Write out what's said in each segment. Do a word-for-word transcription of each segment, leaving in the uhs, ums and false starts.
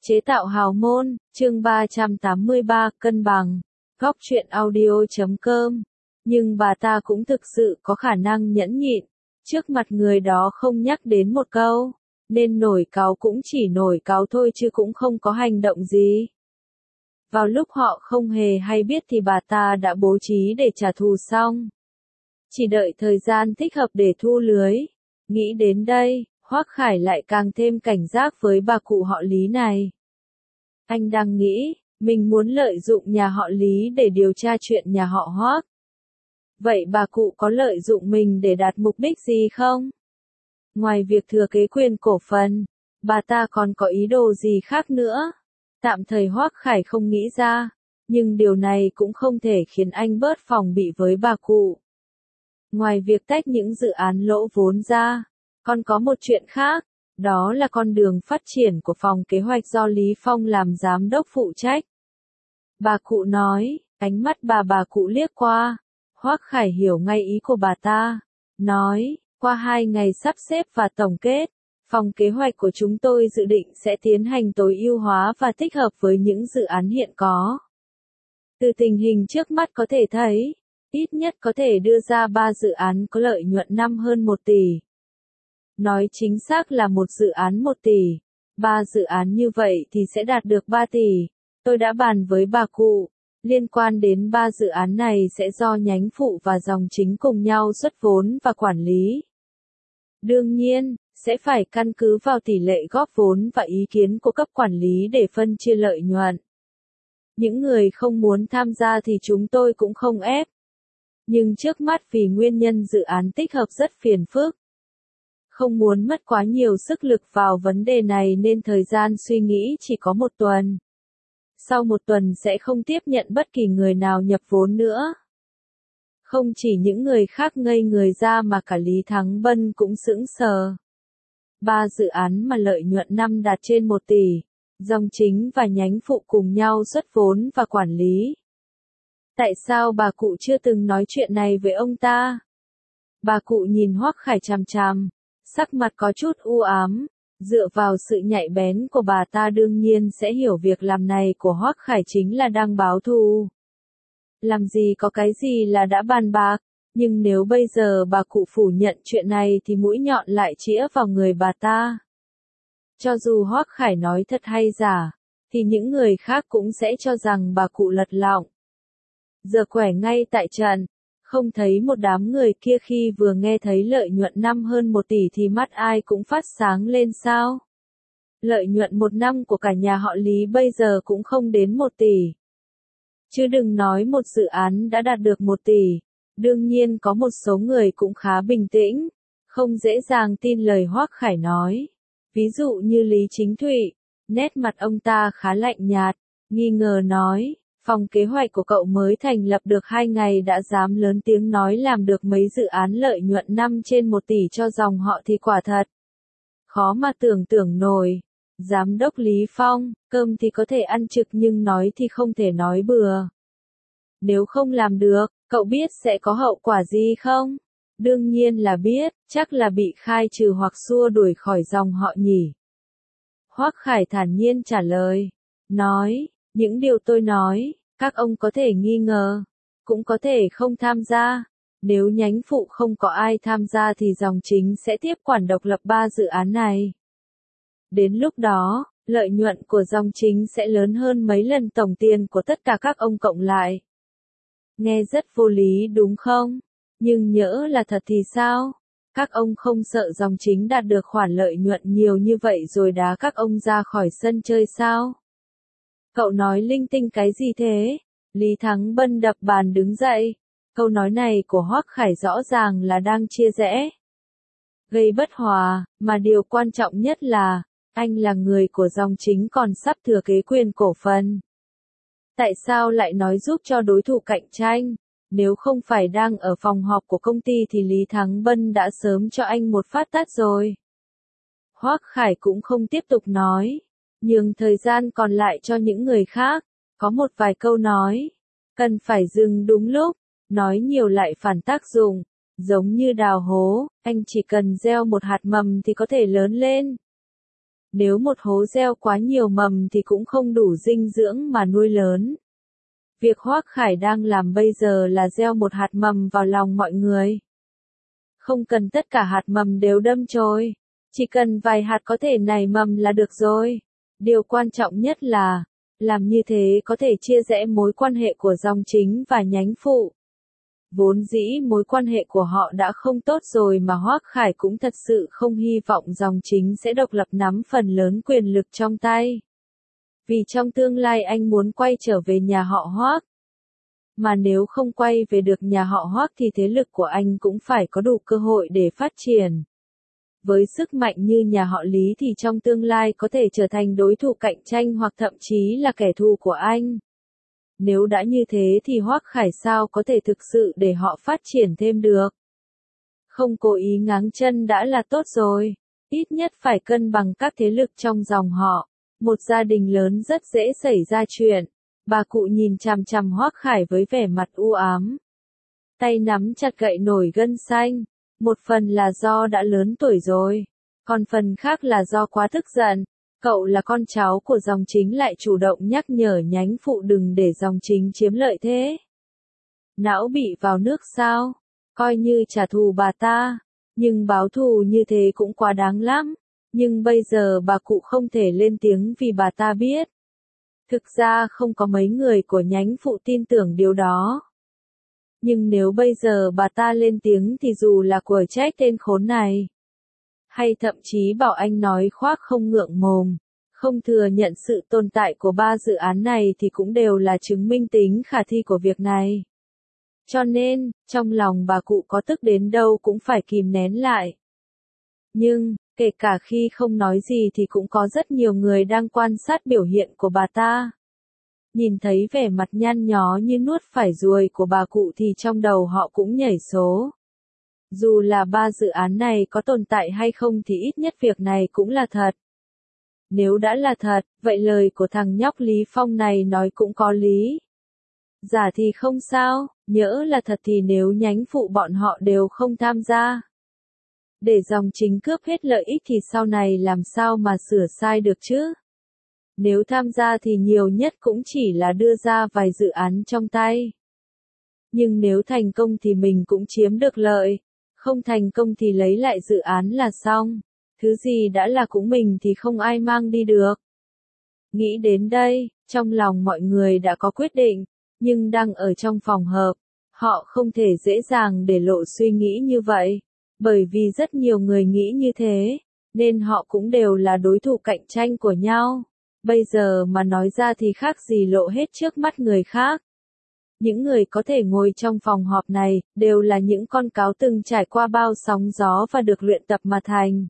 Chế tạo hào môn, chương ba trăm tám mươi ba, cân bằng, góc truyện audio chấm com. Nhưng bà ta cũng thực sự có khả năng nhẫn nhịn, trước mặt người đó không nhắc đến một câu, nên nổi cáu cũng chỉ nổi cáu thôi chứ cũng không có hành động gì. Vào lúc họ không hề hay biết thì bà ta đã bố trí để trả thù xong. Chỉ đợi thời gian thích hợp để thu lưới. Nghĩ đến đây, Hoắc Khải lại càng thêm cảnh giác với bà cụ họ Lý này. Anh đang nghĩ, mình muốn lợi dụng nhà họ Lý để điều tra chuyện nhà họ Hoắc. Vậy bà cụ có lợi dụng mình để đạt mục đích gì không? Ngoài việc thừa kế quyền cổ phần, bà ta còn có ý đồ gì khác nữa? Tạm thời Hoắc Khải không nghĩ ra, nhưng điều này cũng không thể khiến anh bớt phòng bị với bà cụ. Ngoài việc tách những dự án lỗ vốn ra, còn có một chuyện khác, đó là con đường phát triển của phòng kế hoạch do Lý Phong làm giám đốc phụ trách. Bà cụ nói, ánh mắt bà bà cụ liếc qua, Hoắc Khải hiểu ngay ý của bà ta, nói, qua hai ngày sắp xếp và tổng kết, phòng kế hoạch của chúng tôi dự định sẽ tiến hành tối ưu hóa và tích hợp với những dự án hiện có. Từ tình hình trước mắt có thể thấy, ít nhất có thể đưa ra ba dự án có lợi nhuận năm hơn một tỷ. Nói chính xác là một dự án một tỷ, ba dự án như vậy thì sẽ đạt được ba tỷ. Tôi đã bàn với bà cụ, liên quan đến ba dự án này sẽ do nhánh phụ và dòng chính cùng nhau xuất vốn và quản lý. Đương nhiên, sẽ phải căn cứ vào tỷ lệ góp vốn và ý kiến của cấp quản lý để phân chia lợi nhuận. Những người không muốn tham gia thì chúng tôi cũng không ép. Nhưng trước mắt vì nguyên nhân dự án tích hợp rất phiền phức, không muốn mất quá nhiều sức lực vào vấn đề này nên thời gian suy nghĩ chỉ có một tuần. Sau một tuần sẽ không tiếp nhận bất kỳ người nào nhập vốn nữa. Không chỉ những người khác ngây người ra mà cả Lý Thắng Bân cũng sững sờ. Ba dự án mà lợi nhuận năm đạt trên một tỷ, dòng chính và nhánh phụ cùng nhau xuất vốn và quản lý. Tại sao bà cụ chưa từng nói chuyện này với ông ta? Bà cụ nhìn Hoắc Khải chằm chằm, sắc mặt có chút u ám, dựa vào sự nhạy bén của bà ta đương nhiên sẽ hiểu việc làm này của Hoắc Khải chính là đang báo thù. Làm gì có cái gì là đã bàn bạc, nhưng nếu bây giờ bà cụ phủ nhận chuyện này thì mũi nhọn lại chĩa vào người bà ta. Cho dù Hoắc Khải nói thật hay giả, thì những người khác cũng sẽ cho rằng bà cụ lật lọng. Giờ quẻ ngay tại trận, không thấy một đám người kia khi vừa nghe thấy lợi nhuận năm hơn một tỷ thì mắt ai cũng phát sáng lên sao? Lợi nhuận một năm của cả nhà họ Lý bây giờ cũng không đến một tỷ. Chứ đừng nói một dự án đã đạt được một tỷ. Đương nhiên có một số người cũng khá bình tĩnh, không dễ dàng tin lời Hoắc Khải nói. Ví dụ như Lý Chính Thụy, nét mặt ông ta khá lạnh nhạt, nghi ngờ nói, phòng kế hoạch của cậu mới thành lập được hai ngày đã dám lớn tiếng nói làm được mấy dự án lợi nhuận năm trên một tỷ cho dòng họ thì quả thật. Khó mà tưởng tượng nổi. Giám đốc Lý Phong, cơm thì có thể ăn trực nhưng nói thì không thể nói bừa. Nếu không làm được, cậu biết sẽ có hậu quả gì không? Đương nhiên là biết, chắc là bị khai trừ hoặc xua đuổi khỏi dòng họ nhỉ. Hoắc Khải thản nhiên trả lời, nói, những điều tôi nói, các ông có thể nghi ngờ, cũng có thể không tham gia. Nếu nhánh phụ không có ai tham gia thì dòng chính sẽ tiếp quản độc lập ba dự án này. Đến lúc đó, lợi nhuận của dòng chính sẽ lớn hơn mấy lần tổng tiền của tất cả các ông cộng lại. Nghe rất vô lý đúng không? Nhưng nhỡ là thật thì sao? Các ông không sợ dòng chính đạt được khoản lợi nhuận nhiều như vậy rồi đá các ông ra khỏi sân chơi sao? Cậu nói linh tinh cái gì thế? Lý Thắng Bân đập bàn đứng dậy. Câu nói này của Hoắc Khải rõ ràng là đang chia rẽ, gây bất hòa, mà điều quan trọng nhất là, anh là người của dòng chính còn sắp thừa kế quyền cổ phần. Tại sao lại nói giúp cho đối thủ cạnh tranh? Nếu không phải đang ở phòng họp của công ty thì Lý Thắng Bân đã sớm cho anh một phát tát rồi. Hoắc Khải cũng không tiếp tục nói, nhường thời gian còn lại cho những người khác. Có một vài câu nói, cần phải dừng đúng lúc, nói nhiều lại phản tác dụng, giống như đào hố, anh chỉ cần gieo một hạt mầm thì có thể lớn lên. Nếu một hố gieo quá nhiều mầm thì cũng không đủ dinh dưỡng mà nuôi lớn. Việc Hoắc Khải đang làm bây giờ là gieo một hạt mầm vào lòng mọi người. Không cần tất cả hạt mầm đều đâm chồi, chỉ cần vài hạt có thể nảy mầm là được rồi. Điều quan trọng nhất là, làm như thế có thể chia rẽ mối quan hệ của dòng chính và nhánh phụ. Vốn dĩ mối quan hệ của họ đã không tốt rồi mà Hoắc Khải cũng thật sự không hy vọng dòng chính sẽ độc lập nắm phần lớn quyền lực trong tay. Vì trong tương lai anh muốn quay trở về nhà họ Hoắc. Mà nếu không quay về được nhà họ Hoắc thì thế lực của anh cũng phải có đủ cơ hội để phát triển. Với sức mạnh như nhà họ Lý thì trong tương lai có thể trở thành đối thủ cạnh tranh hoặc thậm chí là kẻ thù của anh. Nếu đã như thế thì Hoắc Khải sao có thể thực sự để họ phát triển thêm được. Không cố ý ngáng chân đã là tốt rồi, ít nhất phải cân bằng các thế lực trong dòng họ. Một gia đình lớn rất dễ xảy ra chuyện. Bà cụ nhìn chằm chằm Hoắc Khải với vẻ mặt u ám. Tay nắm chặt gậy nổi gân xanh. Một phần là do đã lớn tuổi rồi. Còn phần khác là do quá tức giận. Cậu là con cháu của dòng chính lại chủ động nhắc nhở nhánh phụ đừng để dòng chính chiếm lợi thế. Não bị vào nước sao? Coi như trả thù bà ta. Nhưng báo thù như thế cũng quá đáng lắm. Nhưng bây giờ bà cụ không thể lên tiếng vì bà ta biết. Thực ra không có mấy người của nhánh phụ tin tưởng điều đó. Nhưng nếu bây giờ bà ta lên tiếng thì dù là quở trách tên khốn này. Hay thậm chí bảo anh nói khoác không ngượng mồm. Không thừa nhận sự tồn tại của ba dự án này thì cũng đều là chứng minh tính khả thi của việc này. Cho nên, trong lòng bà cụ có tức đến đâu cũng phải kìm nén lại. Nhưng, kể cả khi không nói gì thì cũng có rất nhiều người đang quan sát biểu hiện của bà ta. Nhìn thấy vẻ mặt nhăn nhó như nuốt phải ruồi của bà cụ thì trong đầu họ cũng nhảy số. Dù là ba dự án này có tồn tại hay không thì ít nhất việc này cũng là thật. Nếu đã là thật, vậy lời của thằng nhóc Lý Phong này nói cũng có lý. Giả thì không sao, nhỡ là thật thì nếu nhánh phụ bọn họ đều không tham gia. Để dòng chính cướp hết lợi ích thì sau này làm sao mà sửa sai được chứ? Nếu tham gia thì nhiều nhất cũng chỉ là đưa ra vài dự án trong tay. Nhưng nếu thành công thì mình cũng chiếm được lợi, không thành công thì lấy lại dự án là xong. Thứ gì đã là của mình thì không ai mang đi được. Nghĩ đến đây, trong lòng mọi người đã có quyết định, nhưng đang ở trong phòng họp, họ không thể dễ dàng để lộ suy nghĩ như vậy. Bởi vì rất nhiều người nghĩ như thế, nên họ cũng đều là đối thủ cạnh tranh của nhau. Bây giờ mà nói ra thì khác gì lộ hết trước mắt người khác. Những người có thể ngồi trong phòng họp này, đều là những con cáo từng trải qua bao sóng gió và được luyện tập mà thành.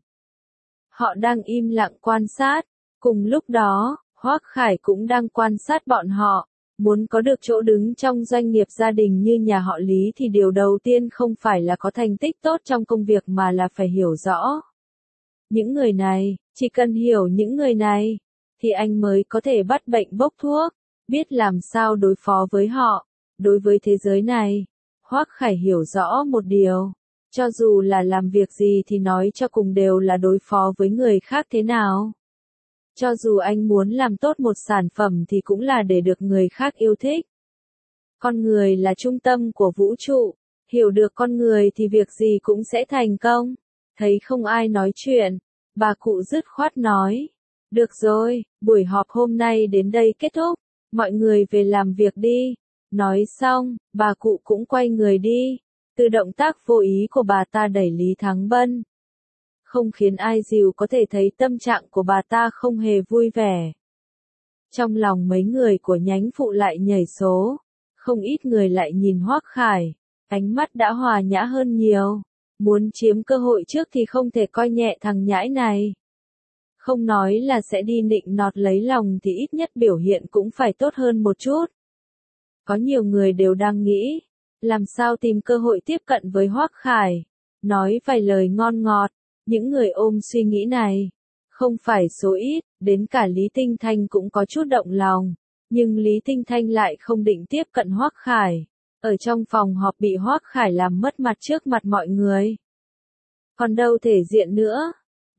Họ đang im lặng quan sát. Cùng lúc đó, Hoắc Khải cũng đang quan sát bọn họ. Muốn có được chỗ đứng trong doanh nghiệp gia đình như nhà họ Lý thì điều đầu tiên không phải là có thành tích tốt trong công việc mà là phải hiểu rõ. Những người này, chỉ cần hiểu những người này, thì anh mới có thể bắt bệnh bốc thuốc, biết làm sao đối phó với họ. Đối với thế giới này, Hoắc Khải hiểu rõ một điều, cho dù là làm việc gì thì nói cho cùng đều là đối phó với người khác thế nào. Cho dù anh muốn làm tốt một sản phẩm thì cũng là để được người khác yêu thích. Con người là trung tâm của vũ trụ, hiểu được con người thì việc gì cũng sẽ thành công. Thấy không ai nói chuyện, bà cụ dứt khoát nói. Được rồi, buổi họp hôm nay đến đây kết thúc, mọi người về làm việc đi. Nói xong, bà cụ cũng quay người đi. Từ động tác vô ý của bà ta đẩy Lý Thắng Bân. Không khiến ai dìu có thể thấy tâm trạng của bà ta không hề vui vẻ. Trong lòng mấy người của nhánh phụ lại nhảy số. Không ít người lại nhìn Hoắc Khải. Ánh mắt đã hòa nhã hơn nhiều. Muốn chiếm cơ hội trước thì không thể coi nhẹ thằng nhãi này. Không nói là sẽ đi nịnh nọt lấy lòng thì ít nhất biểu hiện cũng phải tốt hơn một chút. Có nhiều người đều đang nghĩ, làm sao tìm cơ hội tiếp cận với Hoắc Khải, nói vài lời ngon ngọt. Những người ôm suy nghĩ này, không phải số ít, đến cả Lý Tinh Thanh cũng có chút động lòng, nhưng Lý Tinh Thanh lại không định tiếp cận Hoắc Khải. Ở trong phòng họp bị Hoắc Khải làm mất mặt trước mặt mọi người. Còn đâu thể diện nữa.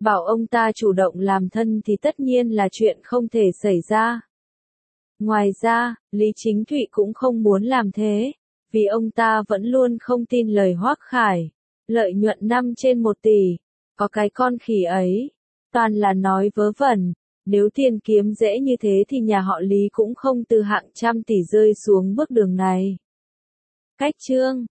Bảo ông ta chủ động làm thân thì tất nhiên là chuyện không thể xảy ra. Ngoài ra, Lý Chính Thụy cũng không muốn làm thế, vì ông ta vẫn luôn không tin lời Hoắc Khải. Lợi nhuận năm trên một tỷ, có cái con khỉ ấy, toàn là nói vớ vẩn. Nếu tiền kiếm dễ như thế thì nhà họ Lý cũng không từ hạng trăm tỷ rơi xuống bước đường này. Cách chương